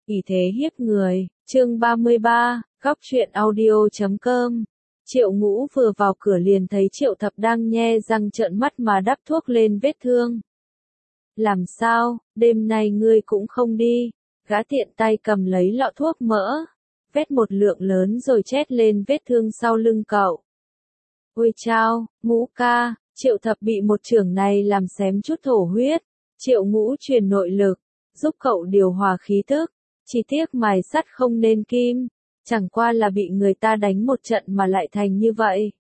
ỷ thế hiếp người, chương 33, góc truyện audio.com. Triệu Ngũ vừa vào cửa liền thấy Triệu Thập đang nhe răng trợn mắt mà đắp thuốc lên vết thương. Làm sao, đêm nay ngươi cũng không đi? Gã tiện tay cầm lấy lọ thuốc mỡ, vét một lượng lớn rồi chét lên vết thương sau lưng cậu. Ôi chao, Ngũ ca, Triệu Thập bị một chưởng này làm xém chút thổ huyết. Triệu Ngũ truyền nội lực, giúp cậu điều hòa khí tức. Chỉ tiếc mài sắt không nên kim, chẳng qua là bị người ta đánh một trận mà lại thành như vậy.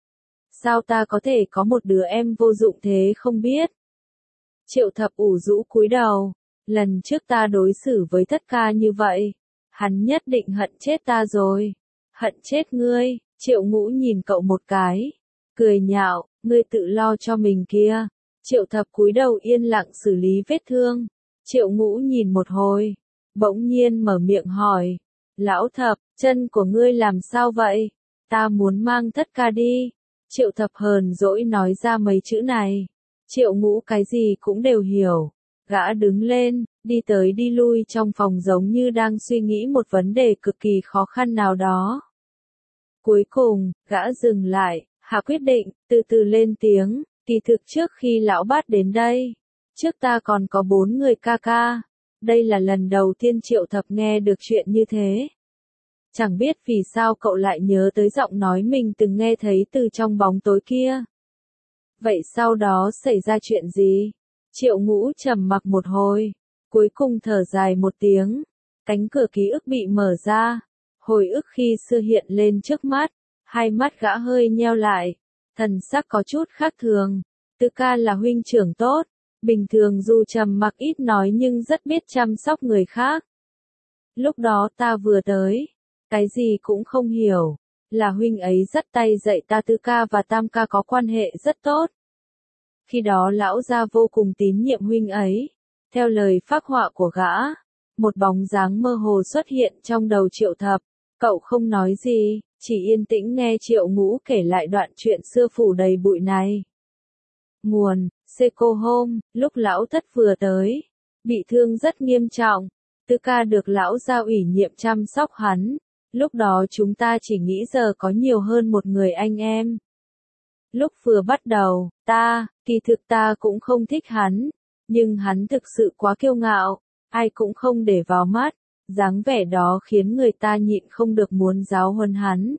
Sao ta có thể có một đứa em vô dụng thế không biết? Triệu Thập ủ rũ cúi đầu, lần trước ta đối xử với Thất ca như vậy, hắn nhất định hận chết ta rồi. Hận chết ngươi. Triệu Ngũ nhìn cậu một cái, cười nhạo, ngươi tự lo cho mình kia. Triệu Thập cúi đầu yên lặng xử lý vết thương. Triệu Ngũ nhìn một hồi, bỗng nhiên mở miệng hỏi, Lão Thập, chân của ngươi làm sao vậy? Ta muốn mang Thất ca đi. Triệu Thập hờn dỗi nói ra mấy chữ này. Triệu Ngũ cái gì cũng đều hiểu. Gã đứng lên, đi tới đi lui trong phòng giống như đang suy nghĩ một vấn đề cực kỳ khó khăn nào đó. Cuối cùng, gã dừng lại, hạ quyết định, từ từ lên tiếng, kỳ thực trước khi lão Bát đến đây, trước ta còn có 4 người ca ca. Đây là lần đầu tiên Triệu Thập nghe được chuyện như thế. Chẳng biết vì sao cậu lại nhớ tới giọng nói mình từng nghe thấy từ trong bóng tối kia. Vậy sau đó xảy ra chuyện gì? Triệu Ngũ trầm mặc một hồi, cuối cùng thở dài một tiếng, cánh cửa ký ức bị mở ra, hồi ức khi xưa hiện lên trước mắt, hai mắt gã hơi nheo lại, thần sắc có chút khác thường. Tư ca là huynh trưởng tốt, bình thường dù trầm mặc ít nói nhưng rất biết chăm sóc người khác. Lúc đó ta vừa tới, cái gì cũng không hiểu, là huynh ấy dắt tay dạy ta Tư ca và Tam ca có quan hệ rất tốt. Khi đó lão gia vô cùng tín nhiệm huynh ấy. Theo lời phác họa của gã, một bóng dáng mơ hồ xuất hiện trong đầu Triệu Thập. Cậu không nói gì, chỉ yên tĩnh nghe Triệu Ngũ kể lại đoạn chuyện xưa phủ đầy bụi này. Nguồn, Seco Home, lúc lão Thất vừa tới, bị thương rất nghiêm trọng. Tư ca được lão gia ủy nhiệm chăm sóc hắn. Lúc đó chúng ta chỉ nghĩ giờ có nhiều hơn một người anh em. Lúc vừa bắt đầu, kỳ thực ta cũng không thích hắn, nhưng hắn thực sự quá kiêu ngạo, ai cũng không để vào mắt, dáng vẻ đó khiến người ta nhịn không được muốn giáo huấn hắn.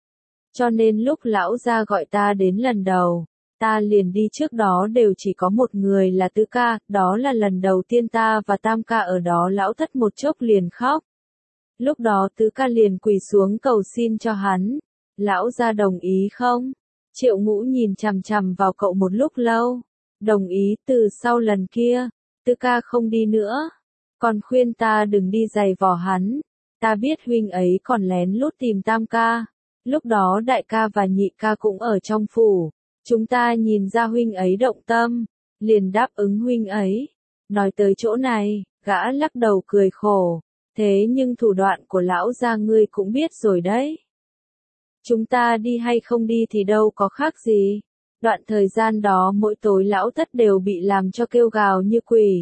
Cho nên lúc lão gia gọi ta đến lần đầu, ta liền đi, trước đó đều chỉ có một người là Tư ca, đó là lần đầu tiên ta và Tam ca ở đó. Lão Thất một chốc liền khóc. Lúc đó Tư ca liền quỳ xuống cầu xin cho hắn. Lão gia đồng ý không? Triệu Ngũ nhìn chằm chằm vào cậu một lúc lâu. Đồng ý. Từ sau lần kia, Tư ca không đi nữa. Còn khuyên ta đừng đi giày vò hắn. Ta biết huynh ấy còn lén lút tìm Tam ca. Lúc đó đại ca và nhị ca cũng ở trong phủ. Chúng ta nhìn ra huynh ấy động tâm, liền đáp ứng huynh ấy. Nói tới chỗ này, gã lắc đầu cười khổ. Thế nhưng thủ đoạn của lão gia ngươi cũng biết rồi đấy. Chúng ta đi hay không đi thì đâu có khác gì. Đoạn thời gian đó mỗi tối lão Thất đều bị làm cho kêu gào như quỷ.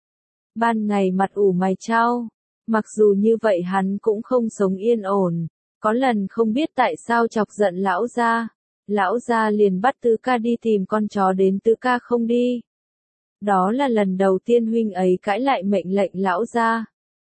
Ban ngày mặt ủ mày chau. Mặc dù như vậy hắn cũng không sống yên ổn. Có lần không biết tại sao chọc giận lão gia. Lão gia liền bắt Tư ca đi tìm con chó đến, Tư ca không đi. Đó là lần đầu tiên huynh ấy cãi lại mệnh lệnh lão gia.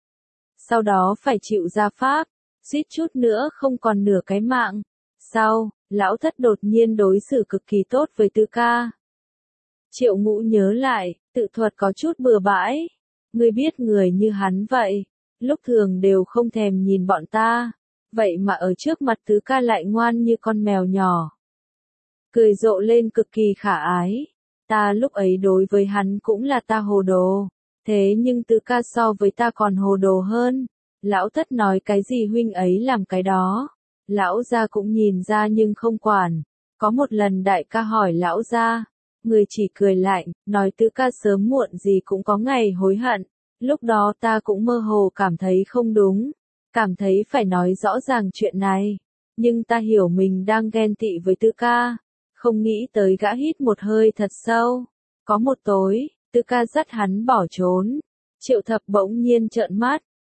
Sau đó phải chịu gia pháp, suýt chút nữa không còn nửa cái mạng. Sau, lão Thất đột nhiên đối xử cực kỳ tốt với Tư ca. Triệu Ngũ nhớ lại, tự thuật có chút bừa bãi. Ngươi biết người như hắn vậy, lúc thường đều không thèm nhìn bọn ta. Vậy mà ở trước mặt Tư ca lại ngoan như con mèo nhỏ. Cười rộ lên cực kỳ khả ái. Ta lúc ấy đối với hắn cũng là ta hồ đồ. Thế nhưng Tư ca so với ta còn hồ đồ hơn. Lão Thất nói cái gì huynh ấy làm cái đó. Lão gia cũng nhìn ra nhưng không quản. Có một lần đại ca hỏi lão gia, người chỉ cười lạnh, nói Tư ca sớm muộn gì cũng có ngày hối hận. Lúc đó ta cũng mơ hồ cảm thấy không đúng. Cảm thấy phải nói rõ ràng chuyện này. Nhưng ta hiểu mình đang ghen tị với Tư ca. Không nghĩ tới gã hít một hơi thật sâu. Có một tối, Tư ca dắt hắn bỏ trốn. Triệu Thập bỗng nhiên trợn mắt,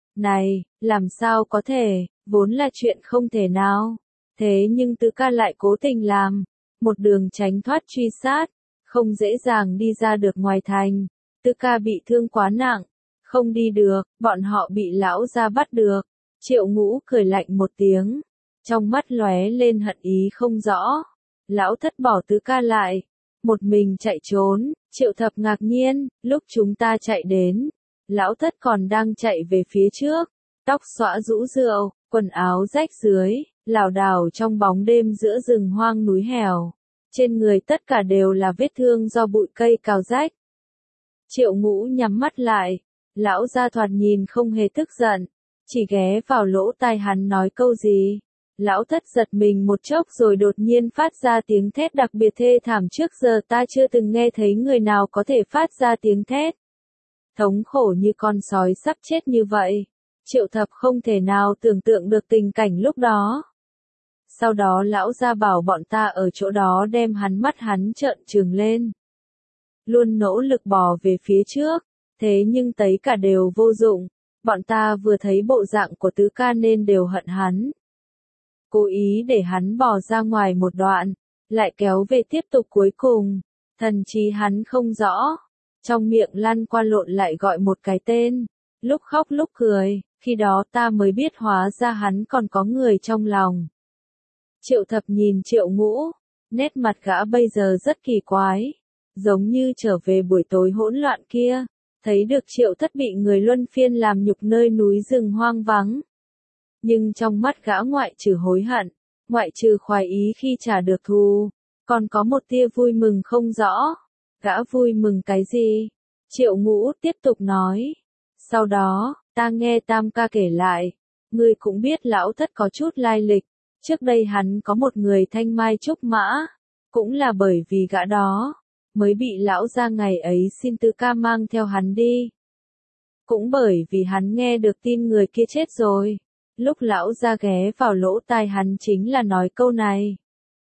Này, làm sao có thể, vốn là chuyện không thể nào. Thế nhưng Tứ ca lại cố tình làm, một đường tránh thoát truy sát, không dễ dàng đi ra được ngoài thành. Tứ ca bị thương quá nặng, không đi được, bọn họ bị lão gia bắt được. Triệu Ngũ cười lạnh một tiếng, trong mắt lóe lên hận ý không rõ. Lão thất bỏ Tứ ca lại, một mình chạy trốn. Triệu Thập ngạc nhiên, lúc chúng ta chạy đến, lão thất còn đang chạy về phía trước, tóc xõa rũ rượi, quần áo rách dưới, lảo đảo trong bóng đêm giữa rừng hoang núi hẻo. Trên người tất cả đều là vết thương do bụi cây cào rách. Triệu Ngũ nhắm mắt lại, lão gia thoạt nhìn không hề tức giận, chỉ ghé vào lỗ tai hắn nói câu gì. Lão thất giật mình một chốc rồi đột nhiên phát ra tiếng thét đặc biệt thê thảm, trước giờ ta chưa từng nghe thấy người nào có thể phát ra tiếng thét thống khổ như con sói sắp chết như vậy. Triệu Thập không thể nào tưởng tượng được tình cảnh lúc đó. Sau đó lão gia bảo bọn ta ở chỗ đó đem mắt hắn trợn trừng lên. Luôn nỗ lực bò về phía trước, thế nhưng tất cả đều vô dụng. Bọn ta vừa thấy bộ dạng của Tứ ca nên đều hận hắn. Cố ý để hắn bò ra ngoài một đoạn, lại kéo về tiếp tục cuối cùng. Thần trí hắn không rõ, trong miệng lăn qua lộn lại gọi một cái tên, lúc khóc lúc cười, khi đó ta mới biết hóa ra hắn còn có người trong lòng. Triệu Thập nhìn Triệu Ngũ, nét mặt gã bây giờ rất kỳ quái, giống như trở về buổi tối hỗn loạn kia, thấy được Triệu Thất bị người luân phiên làm nhục nơi núi rừng hoang vắng. Nhưng trong mắt gã ngoại trừ hối hận, ngoại trừ khoái ý khi trả được thù, còn có một tia vui mừng không rõ. Gã vui mừng cái gì? Triệu Ngũ tiếp tục nói. Sau đó, ta nghe Tam ca kể lại, ngươi cũng biết lão thất có chút lai lịch. Trước đây hắn có một người thanh mai trúc mã, cũng là bởi vì gã đó, mới bị lão gia ngày ấy xin Tứ ca mang theo hắn đi. Cũng bởi vì hắn nghe được tin người kia chết rồi, lúc lão gia ghé vào lỗ tai hắn chính là nói câu này.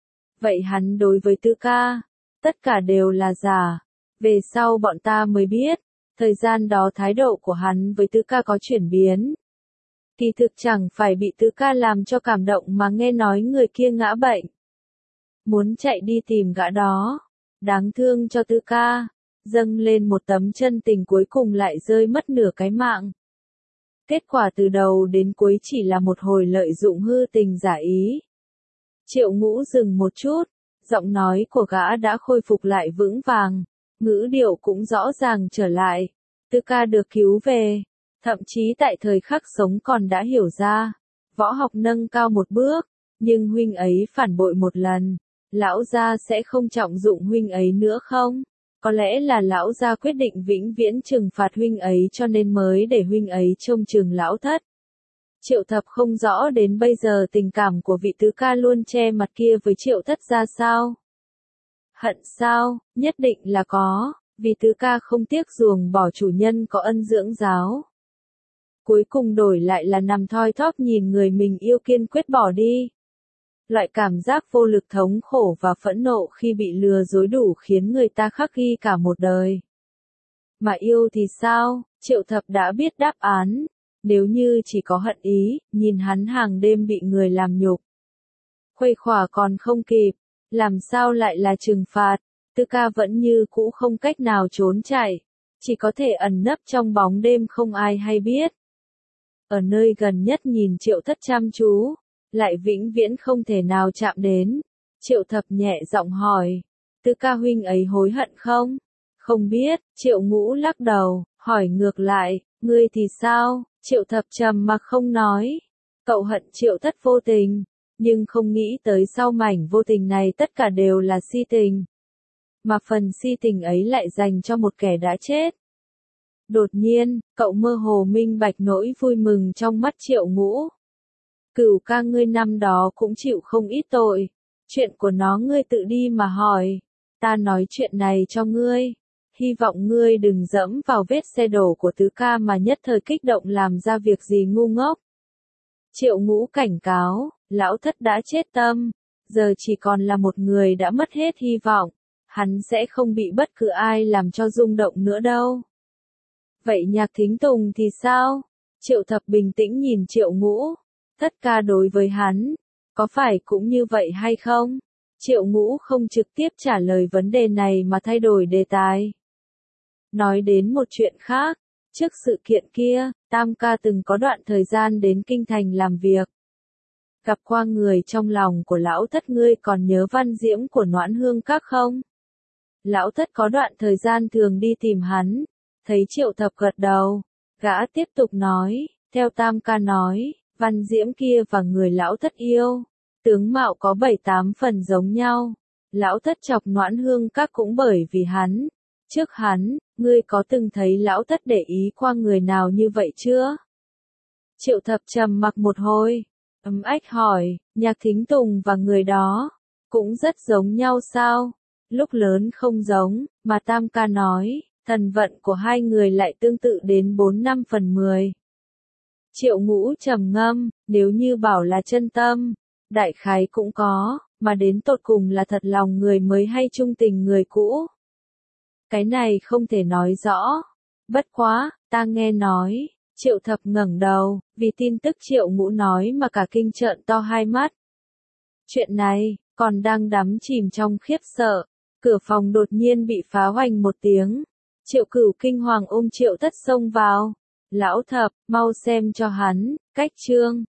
Vậy hắn đối với Tứ ca, tất cả đều là giả. Về sau bọn ta mới biết, thời gian đó thái độ của hắn với Tứ ca có chuyển biến. Kỳ thực chẳng phải bị Tứ ca làm cho cảm động mà nghe nói người kia ngã bệnh. Muốn chạy đi tìm gã đó, đáng thương cho Tứ ca, dâng lên một tấm chân tình cuối cùng lại rơi mất nửa cái mạng. Kết quả từ đầu đến cuối chỉ là một hồi lợi dụng hư tình giả ý. Triệu Ngũ dừng một chút, giọng nói của gã đã khôi phục lại vững vàng, ngữ điệu cũng rõ ràng trở lại. Tứ ca được cứu về, thậm chí tại thời khắc sống còn đã hiểu ra, võ học nâng cao một bước, nhưng huynh ấy phản bội một lần, lão gia sẽ không trọng dụng huynh ấy nữa không? Có lẽ là lão gia quyết định vĩnh viễn trừng phạt huynh ấy cho nên mới để huynh ấy trông chừng lão thất. Triệu Thập không rõ đến bây giờ tình cảm của vị Tứ ca luôn che mặt kia với Triệu Thất ra sao. Hận sao, nhất định là có, vì Tứ ca không tiếc ruồng bỏ chủ nhân có ân dưỡng giáo. Cuối cùng đổi lại là nằm thoi thóp nhìn người mình yêu kiên quyết bỏ đi. Loại cảm giác vô lực thống khổ và phẫn nộ khi bị lừa dối đủ khiến người ta khắc ghi cả một đời. Mà yêu thì sao, Triệu Thập đã biết đáp án. Nếu như chỉ có hận ý, nhìn hắn hàng đêm bị người làm nhục. Khuây khỏa còn không kịp, làm sao lại là trừng phạt, Tứ ca vẫn như cũ không cách nào trốn chạy, chỉ có thể ẩn nấp trong bóng đêm không ai hay biết. Ở nơi gần nhất nhìn Triệu Thất chăm chú, lại vĩnh viễn không thể nào chạm đến. Triệu Thập nhẹ giọng hỏi, Tứ ca huynh ấy hối hận không? Không biết, Triệu Ngũ lắc đầu, hỏi ngược lại, ngươi thì sao? Triệu Thập trầm mặc không nói. Cậu hận Triệu Thất vô tình, nhưng không nghĩ tới sau mảnh vô tình này tất cả đều là si tình. Mà phần si tình ấy lại dành cho một kẻ đã chết. Đột nhiên, cậu mơ hồ minh bạch nỗi vui mừng trong mắt Triệu Ngũ. Cửu ca ngươi năm đó cũng chịu không ít tội. Chuyện của nó ngươi tự đi mà hỏi. Ta nói chuyện này cho ngươi. Hy vọng ngươi đừng dẫm vào vết xe đổ của Tứ ca mà nhất thời kích động làm ra việc gì ngu ngốc. Triệu Ngũ cảnh cáo, lão thất đã chết tâm. Giờ chỉ còn là một người đã mất hết hy vọng. Hắn sẽ không bị bất cứ ai làm cho rung động nữa đâu. Vậy Nhạc Thính Tùng thì sao? Triệu Thập bình tĩnh nhìn Triệu Ngũ. Tất ca đối với hắn, có phải cũng như vậy hay không? Triệu Ngũ không trực tiếp trả lời vấn đề này mà thay đổi đề tài. Nói đến một chuyện khác, trước sự kiện kia, Tam ca từng có đoạn thời gian đến Kinh Thành làm việc. Gặp qua người trong lòng của lão thất, ngươi còn nhớ Văn Diễm của Noãn Hương Các không? Lão thất có đoạn thời gian thường đi tìm hắn, thấy Triệu Thập gật đầu, gã tiếp tục nói, theo Tam ca nói, Văn Diễm kia và người lão thất yêu, tướng mạo có 7-8 phần giống nhau. Lão thất chọc Noãn Hương Các cũng bởi vì hắn. Trước hắn, ngươi có từng thấy lão thất để ý qua người nào như vậy chưa? Triệu Thập trầm mặc một hồi, ách hỏi, Nhạc Thính Tùng và người đó, cũng rất giống nhau sao? Lúc lớn không giống, mà Tam ca nói, thần vận của hai người lại tương tự đến 4-5 phần 10. Triệu Ngũ trầm ngâm, nếu như bảo là chân tâm, đại khái cũng có, mà đến tột cùng là thật lòng người mới hay trung tình người cũ. Cái này không thể nói rõ. Bất quá, ta nghe nói, Triệu Thập ngẩng đầu, vì tin tức Triệu Ngũ nói mà cả kinh trợn to hai mắt. Chuyện này, còn đang đắm chìm trong khiếp sợ, cửa phòng đột nhiên bị phá hoành một tiếng. Triệu Cửu kinh hoàng ôm Triệu Thất xông vào. Lão Thập, mau xem cho hắn, cách chương.